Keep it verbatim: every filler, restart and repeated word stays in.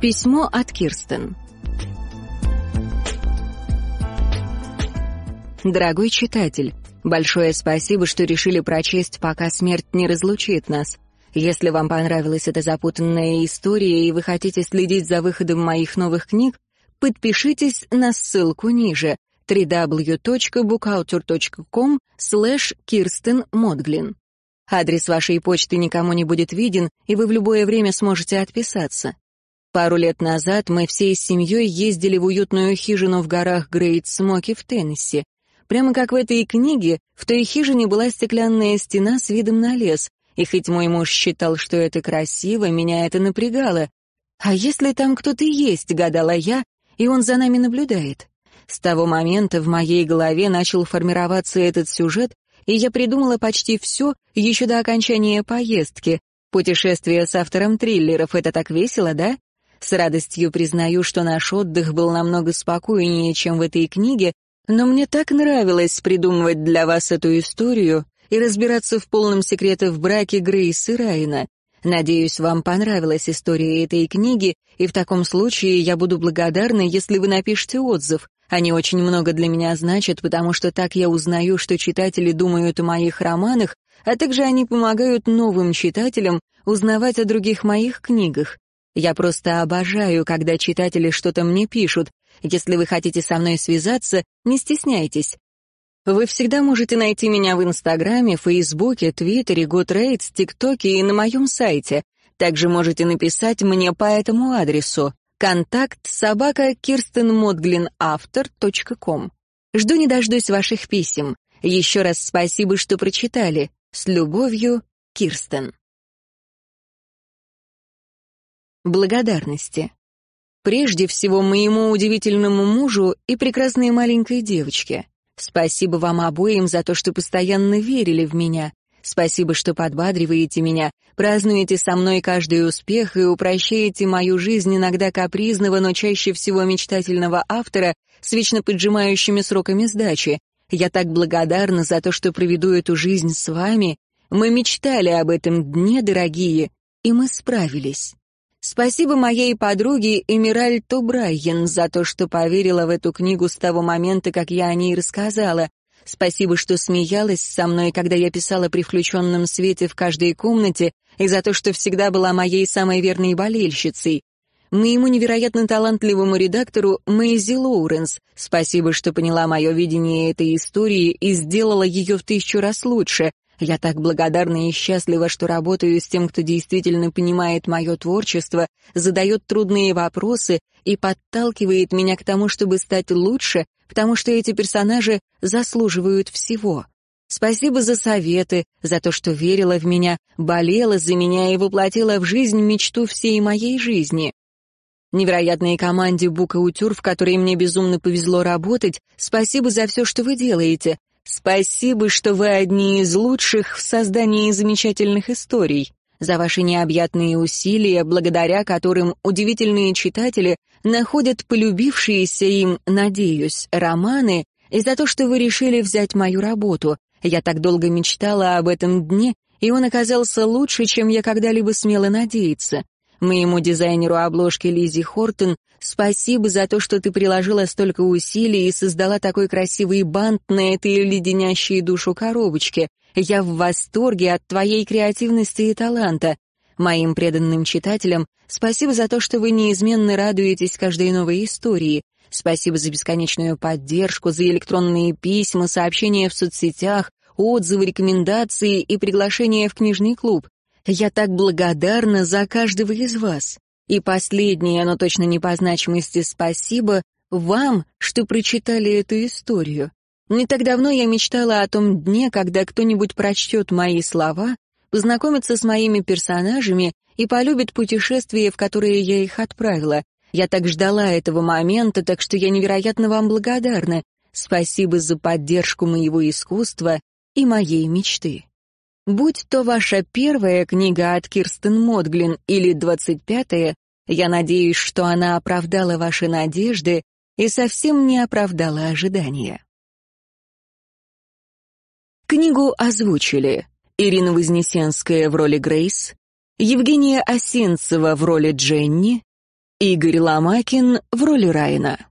Письмо от Кирстен. Дорогой читатель, большое спасибо, что решили прочесть, пока смерть не разлучит нас. Если вам понравилась эта запутанная история и вы хотите следить за выходом моих новых книг, подпишитесь на ссылку ниже дабл ю дабл ю дабл ю точка букаутор точка ком слэш Кирстен Модглин. Адрес вашей почты никому не будет виден, и вы в любое время сможете отписаться. Пару лет назад мы всей семьей ездили в уютную хижину в горах Грейт Смоки в Теннесси. Прямо как в этой книге, в той хижине была стеклянная стена с видом на лес, и хоть мой муж считал, что это красиво, меня это напрягало. А если там кто-то есть, гадала я, и он за нами наблюдает? С того момента в моей голове начал формироваться этот сюжет, и я придумала почти все еще до окончания поездки. Путешествие с автором триллеров — это так весело, да? С радостью признаю, что наш отдых был намного спокойнее, чем в этой книге, но мне так нравилось придумывать для вас эту историю и разбираться в полном секрете в браке Грейс и Райана. Надеюсь, вам понравилась история этой книги, и в таком случае я буду благодарна, если вы напишите отзыв. Они очень много для меня значат, потому что так я узнаю, что читатели думают о моих романах, а также они помогают новым читателям узнавать о других моих книгах. Я просто обожаю, когда читатели что-то мне пишут. Если вы хотите со мной связаться, не стесняйтесь. Вы всегда можете найти меня в Инстаграме, Фейсбуке, Твиттере, Гудрейтс, ТикТоке и на моем сайте. Также можете написать мне по этому адресу контакт собака кирстенмодглинавтор точка ком. Жду не дождусь ваших писем. Еще раз спасибо, что прочитали. С любовью, Кирстен. Благодарности. Прежде всего, моему удивительному мужу и прекрасной маленькой девочке. Спасибо вам обоим за то, что постоянно верили в меня. Спасибо, что подбадриваете меня, празднуете со мной каждый успех и упрощаете мою жизнь иногда капризного, но чаще всего мечтательного автора с вечно поджимающими сроками сдачи. Я так благодарна за то, что проведу эту жизнь с вами. Мы мечтали об этом дне, дорогие, и мы справились. Спасибо моей подруге Эмиральд О'Брайен за то, что поверила в эту книгу с того момента, как я о ней рассказала. Спасибо, что смеялась со мной, когда я писала при включенном свете в каждой комнате, и за то, что всегда была моей самой верной болельщицей. Моему невероятно талантливому редактору Мэйзи Лоуренс спасибо, что поняла мое видение этой истории и сделала ее в тысячу раз лучше. Я так благодарна и счастлива, что работаю с тем, кто действительно понимает мое творчество, задает трудные вопросы и подталкивает меня к тому, чтобы стать лучше, потому что эти персонажи заслуживают всего. Спасибо за советы, за то, что верила в меня, болела за меня и воплотила в жизнь мечту всей моей жизни. Невероятной команде Букаутюр, в которой мне безумно повезло работать, спасибо за все, что вы делаете. Спасибо, что вы одни из лучших в создании замечательных историй, за ваши необъятные усилия, благодаря которым удивительные читатели находят полюбившиеся им, надеюсь, романы, и за то, что вы решили взять мою работу. Я так долго мечтала об этом дне, и он оказался лучше, чем я когда-либо смела надеяться. Моему дизайнеру обложки Лизи Хортон спасибо за то, что ты приложила столько усилий и создала такой красивый бант на этой леденящей душу коробочке. Я в восторге от твоей креативности и таланта. Моим преданным читателям спасибо за то, что вы неизменно радуетесь каждой новой истории. Спасибо за бесконечную поддержку, за электронные письма, сообщения в соцсетях, отзывы, рекомендации и приглашения в книжный клуб. Я так благодарна за каждого из вас. И последнее, но точно не по значимости, спасибо вам, что прочитали эту историю. Не так давно я мечтала о том дне, когда кто-нибудь прочтет мои слова, познакомится с моими персонажами и полюбит путешествие, в которое я их отправила. Я так ждала этого момента, так что я невероятно вам благодарна. Спасибо за поддержку моего искусства и моей мечты. Будь то ваша первая книга от Кирстен Модглин или двадцать пятая, я надеюсь, что она оправдала ваши надежды и совсем не оправдала ожидания. Книгу озвучили Ирина Вознесенская в роли Грейс, Евгения Осинцева в роли Дженни, Игорь Ломакин в роли Райана.